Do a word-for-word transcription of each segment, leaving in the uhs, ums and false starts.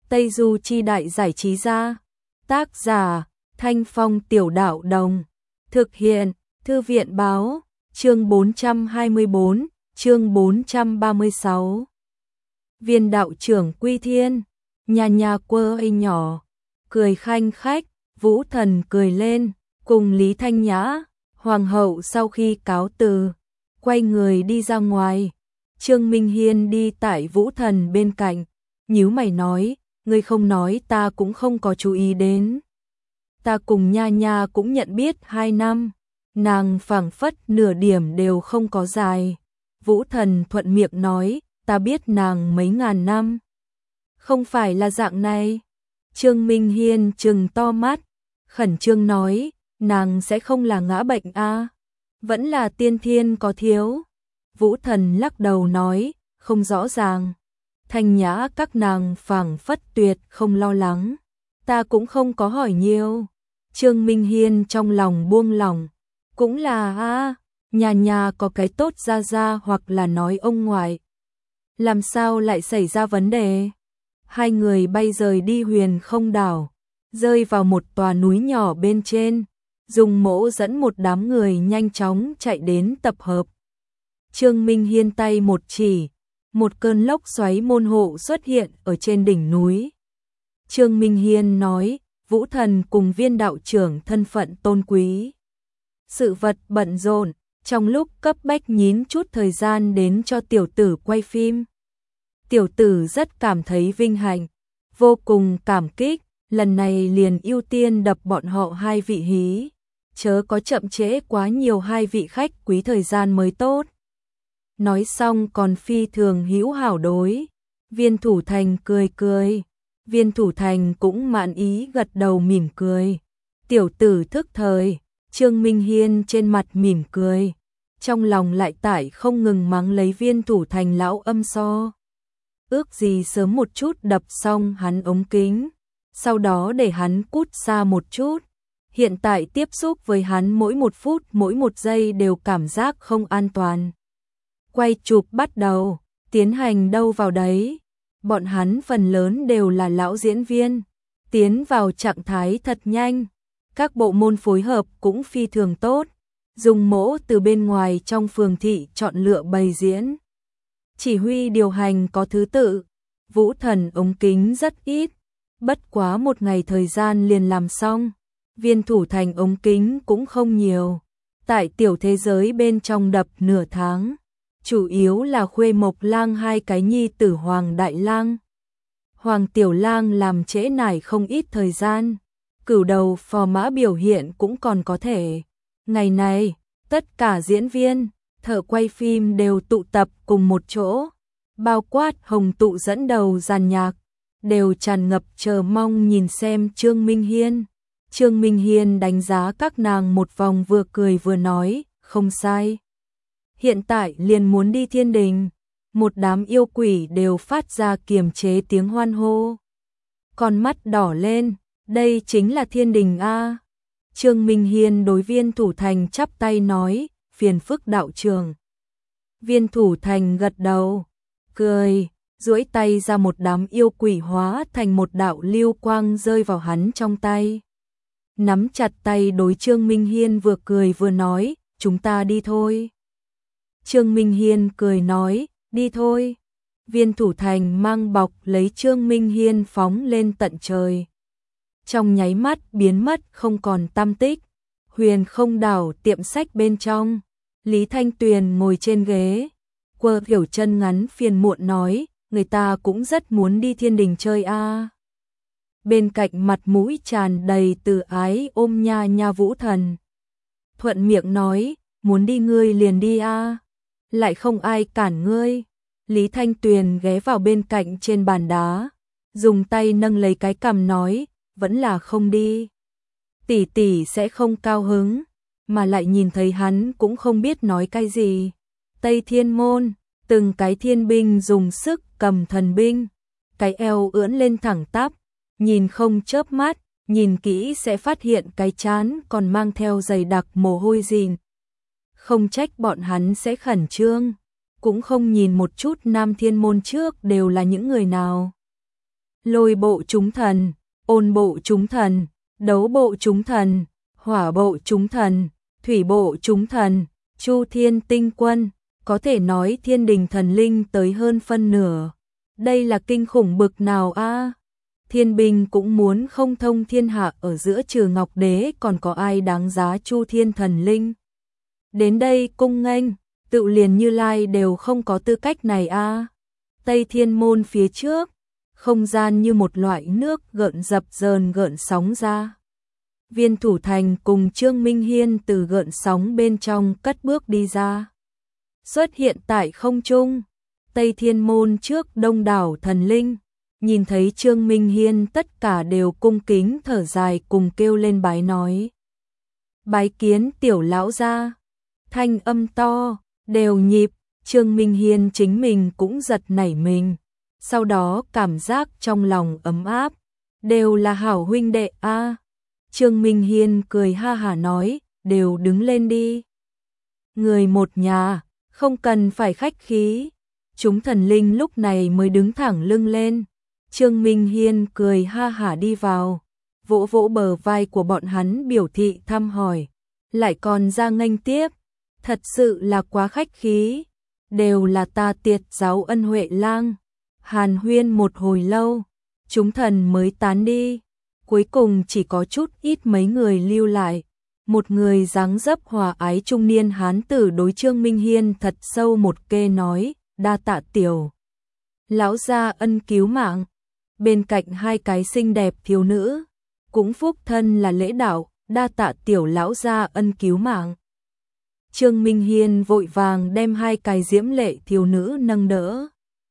Tây Du Chi Đại Giải Trí Gia. Tác giả Thanh Phong Tiểu Đạo Đồng. Thực hiện Thư viện Báo. Chương bốn trăm hai mươi bốn, chương bốn trăm ba mươi sáu. Viên đạo trưởng Quy Thiên, nhà nhà quơ ấy nhỏ, cười khanh khách, Vũ Thần cười lên, cùng Lý Thanh Nhã, Hoàng hậu sau khi cáo từ, quay người đi ra ngoài. Trương Minh Hiên đi tại Vũ Thần bên cạnh, nhíu mày nói, ngươi không nói ta cũng không có chú ý đến. Ta cùng nha nha cũng nhận biết hai năm, nàng phảng phất nửa điểm đều không có dài. Vũ Thần thuận miệng nói, ta biết nàng mấy ngàn năm. Không phải là dạng này. Trương Minh Hiên trừng to mắt, khẩn trương nói, nàng sẽ không là ngã bệnh a? À? Vẫn là tiên thiên có thiếu. Vũ Thần lắc đầu nói, không rõ ràng. Thanh Nhã các nàng phảng phất tuyệt không lo lắng. Ta cũng không có hỏi nhiều. Trương Minh Hiên trong lòng buông lỏng. Cũng là a, nhà nhà có cái tốt ra ra hoặc là nói ông ngoại. Làm sao lại xảy ra vấn đề? Hai người bay rời đi Huyền Không Đảo, rơi vào một tòa núi nhỏ bên trên, dùng mỗ dẫn một đám người nhanh chóng chạy đến tập hợp. Trương Minh Hiên tay một chỉ, một cơn lốc xoáy môn hộ xuất hiện ở trên đỉnh núi. Trương Minh Hiên nói, Vũ Thần cùng Viên đạo trưởng thân phận tôn quý. Sự vật bận rộn, trong lúc cấp bách nhín chút thời gian đến cho tiểu tử quay phim. Tiểu tử rất cảm thấy vinh hạnh, vô cùng cảm kích, lần này liền ưu tiên đập bọn họ hai vị hí, chớ có chậm trễ quá nhiều hai vị khách quý thời gian mới tốt. Nói xong còn phi thường hữu hảo đối. Viên Thủ Thành cười cười, Viên Thủ Thành cũng mãn ý gật đầu mỉm cười. Tiểu tử thức thời. Trương Minh Hiên trên mặt mỉm cười, trong lòng lại tải không ngừng mắng lấy Viên Thủ Thành lão âm so. Ước gì sớm một chút đập xong hắn ống kính, sau đó để hắn cút xa một chút. Hiện tại tiếp xúc với hắn mỗi một phút mỗi một giây đều cảm giác không an toàn. Quay chụp bắt đầu, tiến hành đâu vào đấy. Bọn hắn phần lớn đều là lão diễn viên, tiến vào trạng thái thật nhanh. Các bộ môn phối hợp cũng phi thường tốt, dùng mỗ từ bên ngoài trong phường thị chọn lựa bày diễn. Chỉ huy điều hành có thứ tự, Vũ Thần ống kính rất ít, bất quá một ngày thời gian liền làm xong. Viên Thủ Thành ống kính cũng không nhiều, tại tiểu thế giới bên trong đập nửa tháng, chủ yếu là Khuê Mộc Lang hai cái nhi tử Hoàng Đại Lang. Hoàng Tiểu Lang làm trễ nải không ít thời gian. Cửu đầu phò mã biểu hiện cũng còn có thể. Ngày này, tất cả diễn viên, thợ quay phim đều tụ tập cùng một chỗ, bao quát Hồng Tụ dẫn đầu dàn nhạc, đều tràn ngập chờ mong nhìn xem Trương Minh Hiên. Trương Minh Hiên đánh giá các nàng một vòng vừa cười vừa nói, không sai. Hiện tại liền muốn đi thiên đình, một đám yêu quỷ đều phát ra kiềm chế tiếng hoan hô. Con mắt đỏ lên. Đây chính là thiên đình a. Trương Minh Hiên đối Viên Thủ Thành chắp tay nói, phiền phức đạo trưởng. Viên Thủ Thành gật đầu, cười, duỗi tay ra một đám yêu quỷ hóa thành một đạo lưu quang rơi vào hắn trong tay. Nắm chặt tay đối Trương Minh Hiên vừa cười vừa nói, chúng ta đi thôi. Trương Minh Hiên cười nói, đi thôi. Viên Thủ Thành mang bọc lấy Trương Minh Hiên phóng lên tận trời. Trong nháy mắt biến mất không còn tăm tích. Huyền Không Đảo tiệm sách bên trong, Lý Thanh Tuyền ngồi trên ghế, quơ kiểu chân ngắn phiền muộn nói, người ta cũng rất muốn đi thiên đình chơi a. À. Bên cạnh mặt mũi tràn đầy từ ái ôm nha nha Vũ Thần. Thuận miệng nói, muốn đi ngươi liền đi a. À. Lại không ai cản ngươi. Lý Thanh Tuyền ghé vào bên cạnh trên bàn đá, dùng tay nâng lấy cái cằm nói, vẫn là không đi. Tỷ tỷ sẽ không cao hứng, mà lại nhìn thấy hắn cũng không biết nói cái gì. Tây Thiên Môn, từng cái thiên binh dùng sức cầm thần binh, cái eo ưỡn lên thẳng tắp, nhìn không chớp mắt, nhìn kỹ sẽ phát hiện cái trán còn mang theo dày đặc mồ hôi dìn. Không trách bọn hắn sẽ khẩn trương, cũng không nhìn một chút Nam Thiên Môn trước đều là những người nào. lôi bộ chúng thần, ôn bộ chúng thần, đấu bộ chúng thần, hỏa bộ chúng thần, thủy bộ chúng thần, Chu Thiên tinh quân, có thể nói thiên đình thần linh tới hơn phân nửa. Đây là kinh khủng bực nào a? Thiên binh cũng muốn không thông thiên hạ, ở giữa trừ Ngọc Đế còn có ai đáng giá Chu Thiên thần linh. Đến đây cung nghênh, tự liền Như Lai đều không có tư cách này a. Tây Thiên môn phía trước, không gian như một loại nước gợn dập dờn gợn sóng ra. Viên Thủ Thành cùng Trương Minh Hiên từ gợn sóng bên trong cất bước đi ra. Xuất hiện tại không trung, Tây Thiên môn trước đông đảo thần linh, nhìn thấy Trương Minh Hiên tất cả đều cung kính thở dài cùng kêu lên bái nói. Bái kiến tiểu lão gia, thanh âm to, đều nhịp, Trương Minh Hiên chính mình cũng giật nảy mình, sau đó cảm giác trong lòng ấm áp, đều là hảo huynh đệ a. Trương Minh Hiên cười ha hả nói, đều đứng lên đi. Người một nhà, không cần phải khách khí. Chúng thần linh lúc này mới đứng thẳng lưng lên. Trương Minh Hiên cười ha hả đi vào, vỗ vỗ bờ vai của bọn hắn biểu thị thăm hỏi, lại còn ra nghênh tiếp, thật sự là quá khách khí, đều là ta Tiệt giáo Ân Huệ Lang. Hàn huyên một hồi lâu, chúng thần mới tán đi, cuối cùng chỉ có chút ít mấy người lưu lại. Một người dáng dấp hòa ái trung niên hán tử đối Trương Minh Hiên thật sâu một kê nói, đa tạ tiểu lão gia ân cứu mạng. Bên cạnh hai cái xinh đẹp thiếu nữ, cũng phúc thân là lễ đạo, đa tạ tiểu lão gia ân cứu mạng. Trương Minh Hiên vội vàng đem hai cái diễm lệ thiếu nữ nâng đỡ,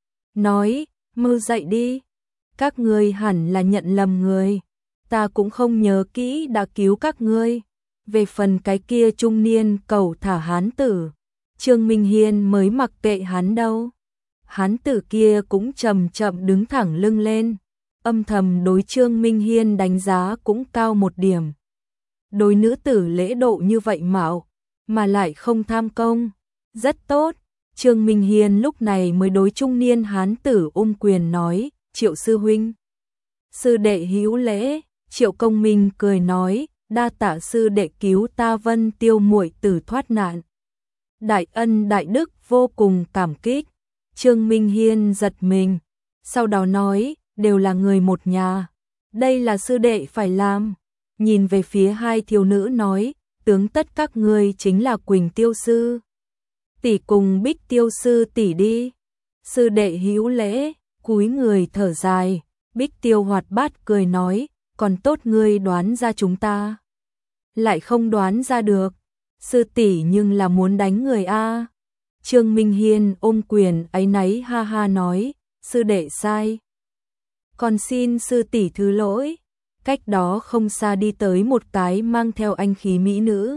nói, mơ dậy đi, các ngươi hẳn là nhận lầm người, ta cũng không nhớ kỹ đã cứu các ngươi. Về phần cái kia trung niên cầu thả hán tử, Trương Minh Hiên mới mặc kệ hắn đâu. Hán tử kia cũng chậm chậm đứng thẳng lưng lên, âm thầm đối Trương Minh Hiên đánh giá cũng cao một điểm. Đối nữ tử lễ độ như vậy mạo, mà lại không tham công, rất tốt. Trương Minh Hiên lúc này mới đối trung niên hán tử ôm quyền nói, Triệu sư huynh. Sư đệ hữu lễ. Triệu Công Minh cười nói, đa tạ sư đệ cứu ta Vân Tiêu muội tử thoát nạn. Đại ân đại đức vô cùng cảm kích. Trương Minh Hiên giật mình, sau đó nói, đều là người một nhà, đây là sư đệ phải làm. Nhìn về phía hai thiếu nữ nói, tướng tất các ngươi chính là Quỳnh Tiêu sư tỷ cùng Bích Tiêu sư tỷ đi. Sư đệ hữu lễ, cúi người thở dài. Bích Tiêu hoạt bát cười nói, còn tốt ngươi đoán ra chúng ta lại không đoán ra được. Sư tỷ nhưng là muốn đánh người a. Trương Minh Hiên ôm quyền áy náy ha ha nói, sư đệ sai, còn xin sư tỷ thứ lỗi. Cách đó không xa đi tới một cái mang theo anh khí mỹ nữ,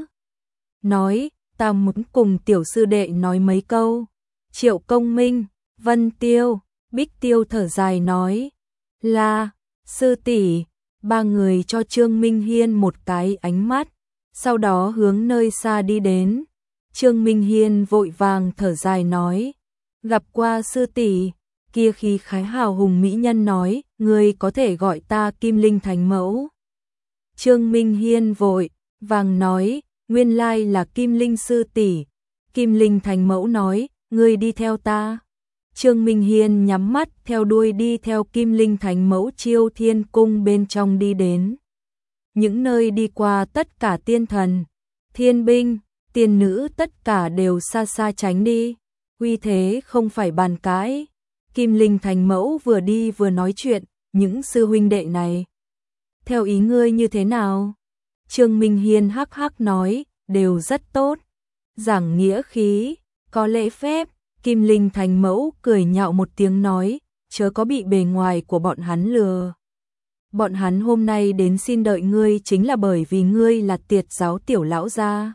nói, ta muốn cùng tiểu sư đệ nói mấy câu. Triệu Công Minh, Vân Tiêu, Bích Tiêu thở dài nói, là, sư tỷ. Ba người cho Trương Minh Hiên một cái ánh mắt, sau đó hướng nơi xa đi đến. Trương Minh Hiên vội vàng thở dài nói, gặp qua sư tỷ. Kia khi khái hào hùng mỹ nhân nói, người có thể gọi ta Kim Linh Thánh Mẫu. Trương Minh Hiên vội vàng nói, nguyên lai là Kim Linh sư tỷ. Kim Linh Thánh Mẫu nói, ngươi đi theo ta. Trương Minh Hiên nhắm mắt theo đuôi đi theo Kim Linh Thánh Mẫu Chiêu Thiên Cung bên trong đi đến. Những nơi đi qua tất cả tiên thần, thiên binh, tiên nữ tất cả đều xa xa tránh đi. Uy thế không phải bàn cãi. Kim Linh Thánh Mẫu vừa đi vừa nói chuyện, những sư huynh đệ này, theo ý ngươi như thế nào? Trương Minh Hiên hắc hắc nói, đều rất tốt. Giảng nghĩa khí, có lễ phép. Kim Linh Thánh Mẫu cười nhạo một tiếng nói, chớ có bị bề ngoài của bọn hắn lừa. Bọn hắn hôm nay đến xin đợi ngươi chính là bởi vì ngươi là Tiệt giáo tiểu lão gia.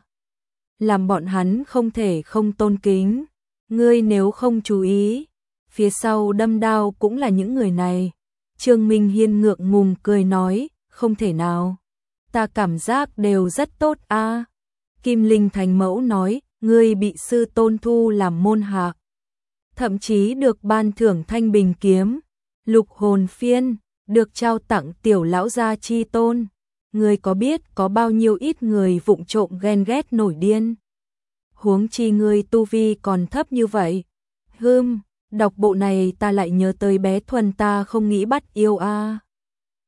Làm bọn hắn không thể không tôn kính. Ngươi nếu không chú ý, phía sau đâm đao cũng là những người này. Trương Minh Hiên ngượng ngùng cười nói, không thể nào. Ta cảm giác đều rất tốt a. Kim Linh Thánh Mẫu nói, ngươi bị sư tôn thu làm môn hạ, thậm chí được ban thưởng Thanh Bình kiếm, Lục Hồn Phiên. được trao tặng tiểu lão gia chi tôn. Ngươi có biết có bao nhiêu ít người vụng trộm ghen ghét nổi điên. Huống chi ngươi tu vi còn thấp như vậy. Hừm, đọc bộ này ta lại nhớ tới bé Thuần ta không nghĩ bắt yêu a. À.